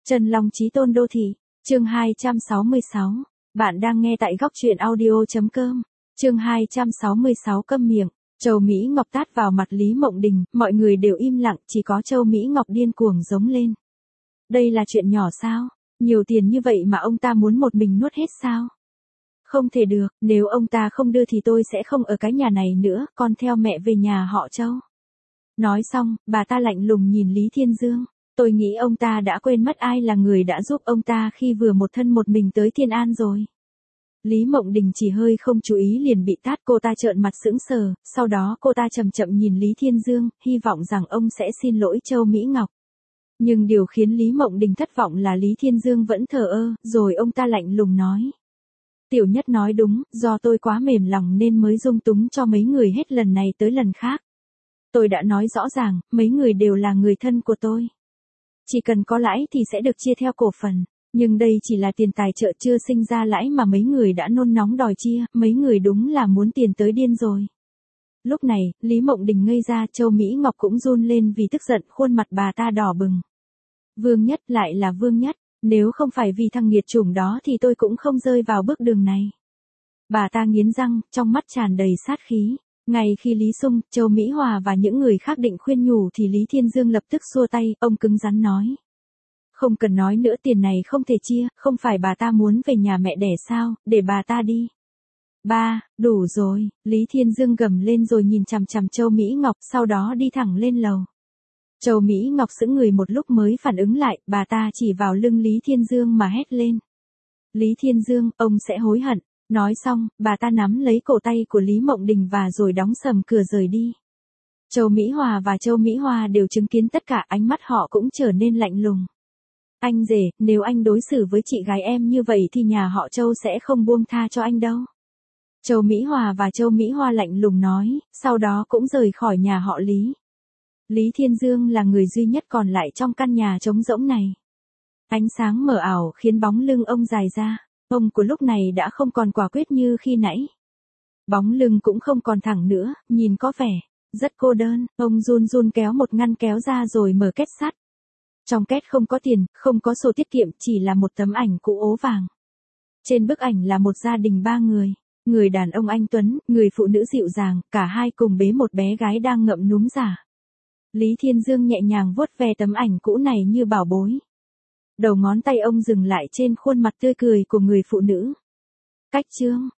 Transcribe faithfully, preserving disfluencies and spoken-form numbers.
Trần Long Chí Tôn Đô Thị, chương hai trăm sáu mươi sáu. Bạn đang nghe tại góc truyện audio chấm com. Chương hai trăm sáu mươi sáu câm miệng. Châu Mỹ Ngọc tát vào mặt Lý Mộng Đình, mọi người đều im lặng, chỉ có Châu Mỹ Ngọc điên cuồng giống lên. Đây là chuyện nhỏ sao? Nhiều tiền như vậy mà ông ta muốn một mình nuốt hết sao? Không thể được, nếu ông ta không đưa thì tôi sẽ không ở cái nhà này nữa, con theo mẹ về nhà họ Châu. Nói xong, bà ta lạnh lùng nhìn Lý Thiên Dương. Tôi nghĩ ông ta đã quên mất ai là người đã giúp ông ta khi vừa một thân một mình tới Thiên An rồi. Lý Mộng Đình chỉ hơi không chú ý liền bị tát, cô ta trợn mặt sững sờ, sau đó cô ta chậm chậm nhìn Lý Thiên Dương, hy vọng rằng ông sẽ xin lỗi Châu Mỹ Ngọc. Nhưng điều khiến Lý Mộng Đình thất vọng là Lý Thiên Dương vẫn thờ ơ, rồi ông ta lạnh lùng nói. Tiểu Nhất nói đúng, do tôi quá mềm lòng nên mới dung túng cho mấy người hết lần này tới lần khác. Tôi đã nói rõ ràng, mấy người đều là người thân của tôi. Chỉ cần có lãi thì sẽ được chia theo cổ phần, nhưng đây chỉ là tiền tài trợ chưa sinh ra lãi mà mấy người đã nôn nóng đòi chia, mấy người đúng là muốn tiền tới điên rồi. Lúc này, Lý Mộng Đình ngây ra, Châu Mỹ Ngọc cũng run lên vì tức giận, khuôn mặt bà ta đỏ bừng. Vương Nhất lại là Vương Nhất, nếu không phải vì thằng nghiệt chủng đó thì tôi cũng không rơi vào bước đường này. Bà ta nghiến răng, trong mắt tràn đầy sát khí. Ngay khi Lý Sung, Châu Mỹ Hòa và những người khác định khuyên nhủ thì Lý Thiên Dương lập tức xua tay, ông cứng rắn nói. Không cần nói nữa, tiền này không thể chia, không phải bà ta muốn về nhà mẹ đẻ sao, để bà ta đi. Ba, đủ rồi, Lý Thiên Dương gầm lên rồi nhìn chằm chằm Châu Mỹ Ngọc, sau đó đi thẳng lên lầu. Châu Mỹ Ngọc sững người một lúc mới phản ứng lại, bà ta chỉ vào lưng Lý Thiên Dương mà hét lên. Lý Thiên Dương, ông sẽ hối hận. Nói xong, bà ta nắm lấy cổ tay của Lý Mộng Đình và rồi đóng sầm cửa rời đi. Châu Mỹ Hòa và Châu Mỹ Hoa đều chứng kiến tất cả, ánh mắt họ cũng trở nên lạnh lùng. Anh rể, nếu anh đối xử với chị gái em như vậy thì nhà họ Châu sẽ không buông tha cho anh đâu. Châu Mỹ Hòa và Châu Mỹ Hoa lạnh lùng nói, sau đó cũng rời khỏi nhà họ Lý. Lý Thiên Dương là người duy nhất còn lại trong căn nhà trống rỗng này. Ánh sáng mờ ảo khiến bóng lưng ông dài ra. Ông của lúc này đã không còn quả quyết như khi nãy. Bóng lưng cũng không còn thẳng nữa, nhìn có vẻ rất cô đơn. Ông run run kéo một ngăn kéo ra rồi mở két sắt. Trong két không có tiền, không có sổ tiết kiệm, chỉ là một tấm ảnh cũ ố vàng. Trên bức ảnh là một gia đình ba người. Người đàn ông anh tuấn, người phụ nữ dịu dàng, cả hai cùng bế một bé gái đang ngậm núm giả. Lý Thiên Dương nhẹ nhàng vuốt ve tấm ảnh cũ này như bảo bối. Đầu ngón tay ông dừng lại trên khuôn mặt tươi cười của người phụ nữ. Cách chương